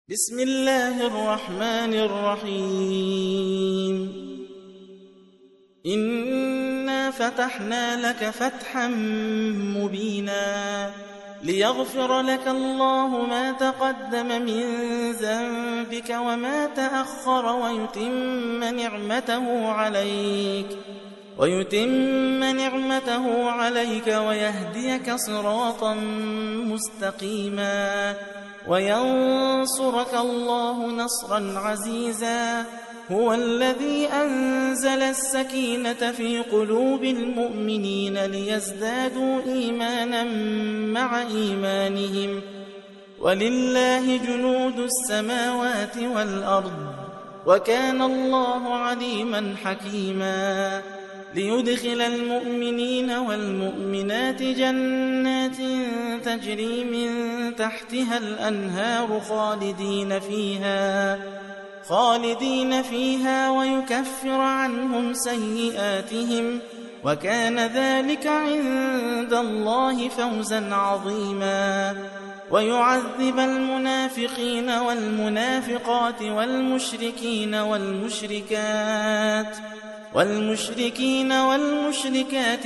بسم الله الرحمن الرحيم إنا فتحنا لك فتحا مبينا ليغفر لك الله ما تقدم من ذنبك وما تأخر ويتم نعمته عليك ويهديك صراطا مستقيما وينصرك الله نصرا عزيزا هو الذي أنزل السكينة في قلوب المؤمنين ليزدادوا إيمانا مع إيمانهم ولله جنود السماوات والأرض وكان الله عليما حكيما ليدخل المؤمنين والمؤمنات جنات تجري من تحتها الأنهار خالدين فيها ويكفر عنهم سيئاتهم وكان ذلك عند الله فوزا عظيما ويعذب المنافقين والمنافقات والمشركات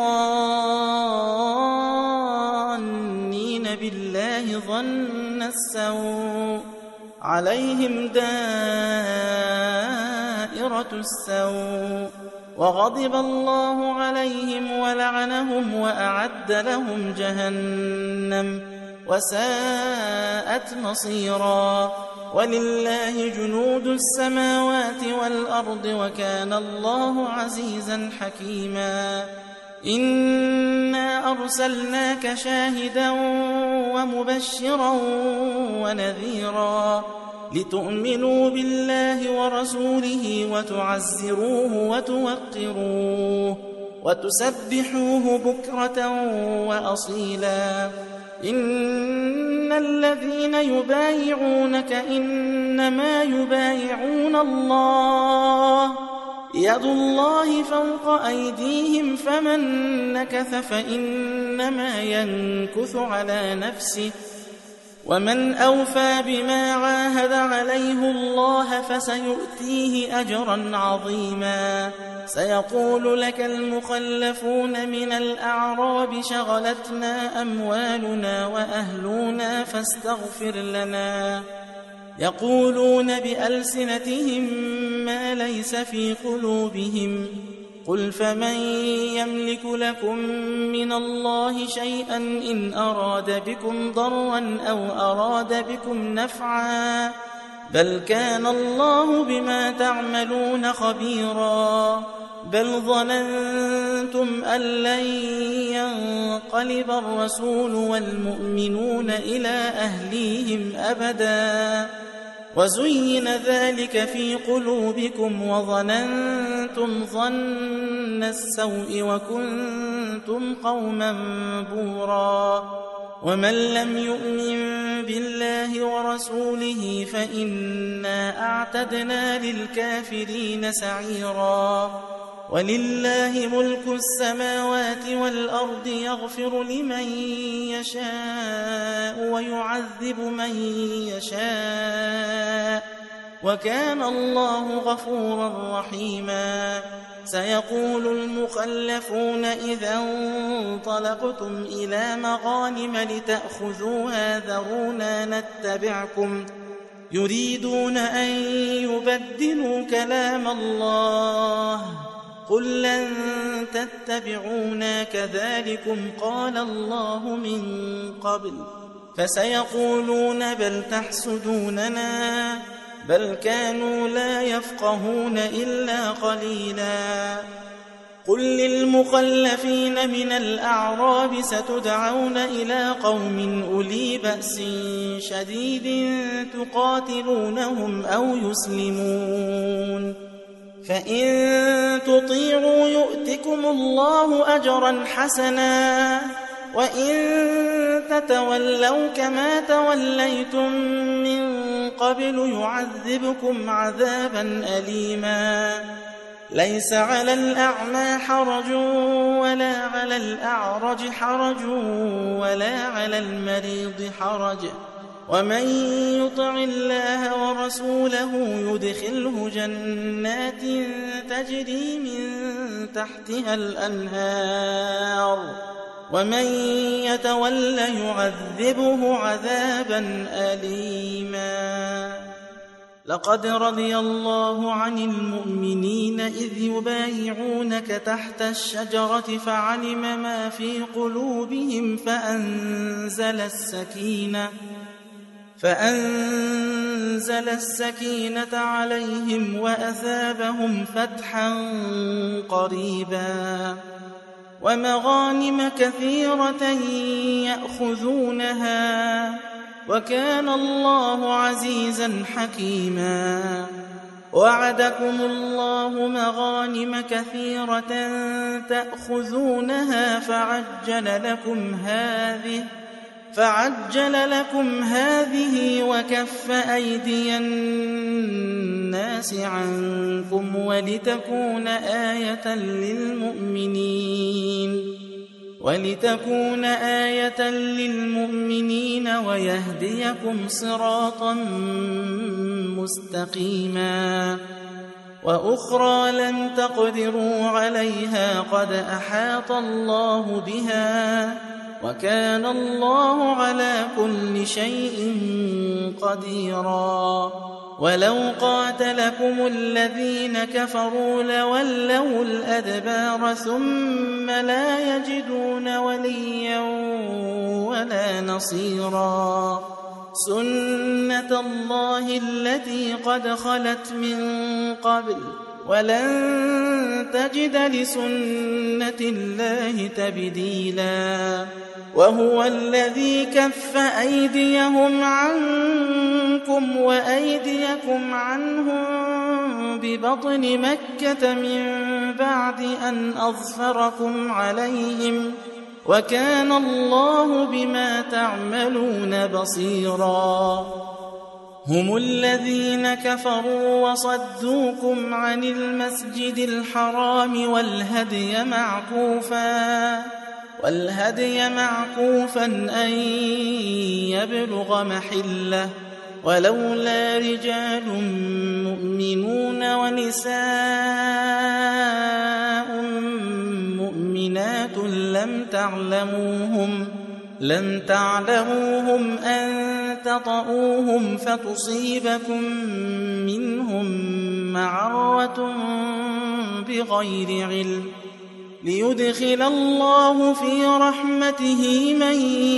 الظانين بالله ظن السوء عليهم دائرة السوء وغضب الله عليهم ولعنهم وأعد لهم جهنم وساءت مصيرا ولله جنود السماوات والأرض وكان الله عزيزا حكيما إنا أرسلناك شاهدا ومبشرا ونذيرا لتؤمنوا بالله ورسوله وتعزروه وتوقروه وتسبحوه بكرة وأصيلا إن الذين يبايعونك إنما يبايعون الله يد الله فوق أيديهم فمن نكث فإنما ينكث على نفسه ومن أوفى بما عاهد عليه الله فسيؤتيه أجرا عظيما سيقول لك المخلفون من الأعراب شغلتنا أموالنا وأهلنا فاستغفر لنا يقولون بألسنتهم ما ليس في قلوبهم قل فمن يملك لكم من الله شيئا إن أراد بكم ضرا أو أراد بكم نفعا بل كان الله بما تعملون خبيرا بل ظننتم أن لن ينقلب الرسول والمؤمنون إلى أهليهم أبدا وزين ذلك في قلوبكم وظننتم ظن السوء وكنتم قوما بورا ومن لم يؤمن بالله ورسوله فإنا أعتدنا للكافرين سعيرا ولله ملك السماوات والأرض يغفر لمن يشاء ويعذب من يشاء وكان الله غفورا رحيما سيقول المخلفون إذا انطلقتم إلى مغانم لتأخذوها ذرونا نتبعكم يريدون أن يبدلوا كلام الله قل لن تتبعونا كذلكم قال الله من قبل فسيقولون بل تحسدوننا بل كانوا لا يفقهون إلا قليلا قل للمخلفين من الأعراب ستدعون إلى قوم أولي بأس شديد تقاتلونهم أو يسلمون فإن تطيعوا يؤتكم الله أجرا حسنا وإن تتولوا كما توليتم من قبل يعذبكم عذابا أليما ليس على الأعمى حرج ولا على الأعرج حرج ولا على المريض حرج ومن يطع الله ورسوله يدخله جنات تجري من تحتها الأنهار ومن يتول يعذبه عذابا أليما. لقد رضي الله عن المؤمنين إذ يبايعونك تحت الشجرة فعلم ما في قلوبهم فأنزل السكينة عليهم وأثابهم فتحا قريبا ومغانم كثيرة يأخذونها وكان الله عزيزا حكيما. وعدكم الله مغانم كثيرة تأخذونها فعجل لكم هذه وكف أيدي الناس عنكم ولتكون آية للمؤمنين ويهديكم صراطا مستقيما. وأخرى لم تقدروا عليها قد أحاط الله بها وكان الله على كل شيء قديرا. ولو قاتلكم الذين كفروا لولوا الأدبار ثم لا يجدون وليا ولا نصيرا. سنة الله التي قد خلت من قبل ولن تجد لسنة الله تبديلا. وهو الذي كف أيديهم عنكم وأيديكم عنهم ببطن مكة من بعد أن أظفركم عليهم وكان الله بما تعملون بصيرا. هم الذين كفروا وصدوكم عن المسجد الحرام والهدي معكوفا أن يبلغ محله ولولا رجال مؤمنون ونساء مؤمنات لم تعلموهم أن تطؤوهم فتصيبكم منهم معرة بغير علم ليدخل الله في رحمته من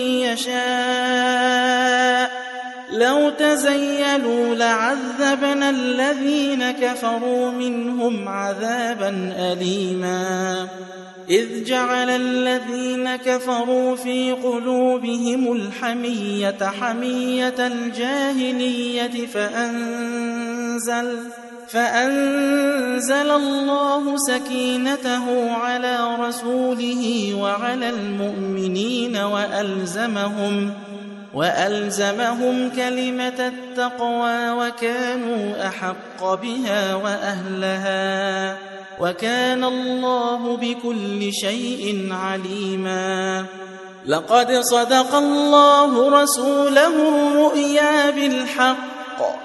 يشاء. لو تزيلوا لعذبنا الذين كفروا منهم عذابا أليما. إذ جعل الذين كفروا في قلوبهم الحمية حمية الجاهلية فأنزل الله سكينته على رسوله وعلى المؤمنين وألزمهم كلمة التقوى وكانوا أحق بها وأهلها وكان الله بكل شيء عليما. لقد صدق الله رسوله الرؤيا بالحق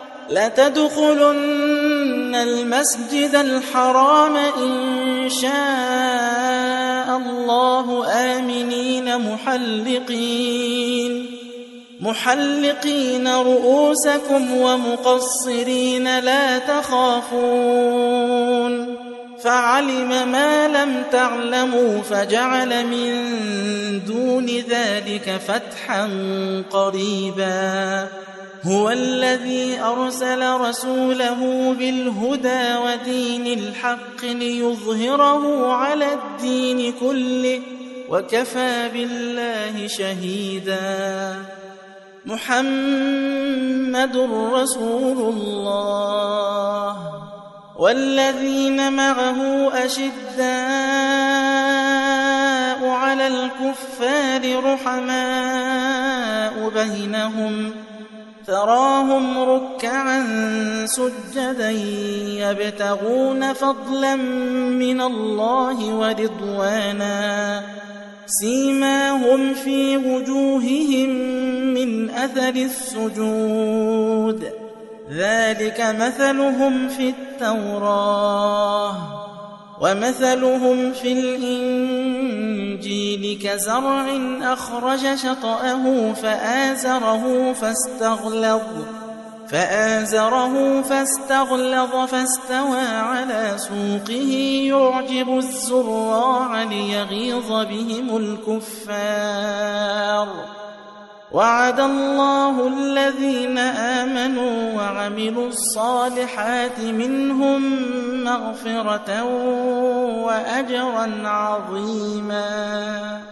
لتدخلن المسجد الحرام إن شاء الله آمنين محلقين رؤوسكم ومقصرين لا تخافون فعلم ما لم تعلموا فجعل من دون ذلك فتحا قريبا. هو الذي أرسل رسوله بالهدى ودين الحق ليظهره على الدين كله وكفى بالله شهيدا. محمد رسول الله والذين معه أشداء على الكفار رحماء بينهم تراهم ركعا سجدا يبتغون فضلا من الله ورضوانا سيماهم في وجوههم من أثر السجود ذلك مثلهم في التوراة ومثلهم في الإنجيل كزرع أخرج شطأه فآزره فاستغلظ فاستوى على سوقه يعجب الزراع ليغيظ بهم الكفار وعد الله الذين آمنوا وعملوا الصالحات منهم مغفرة وأجرا عظيما.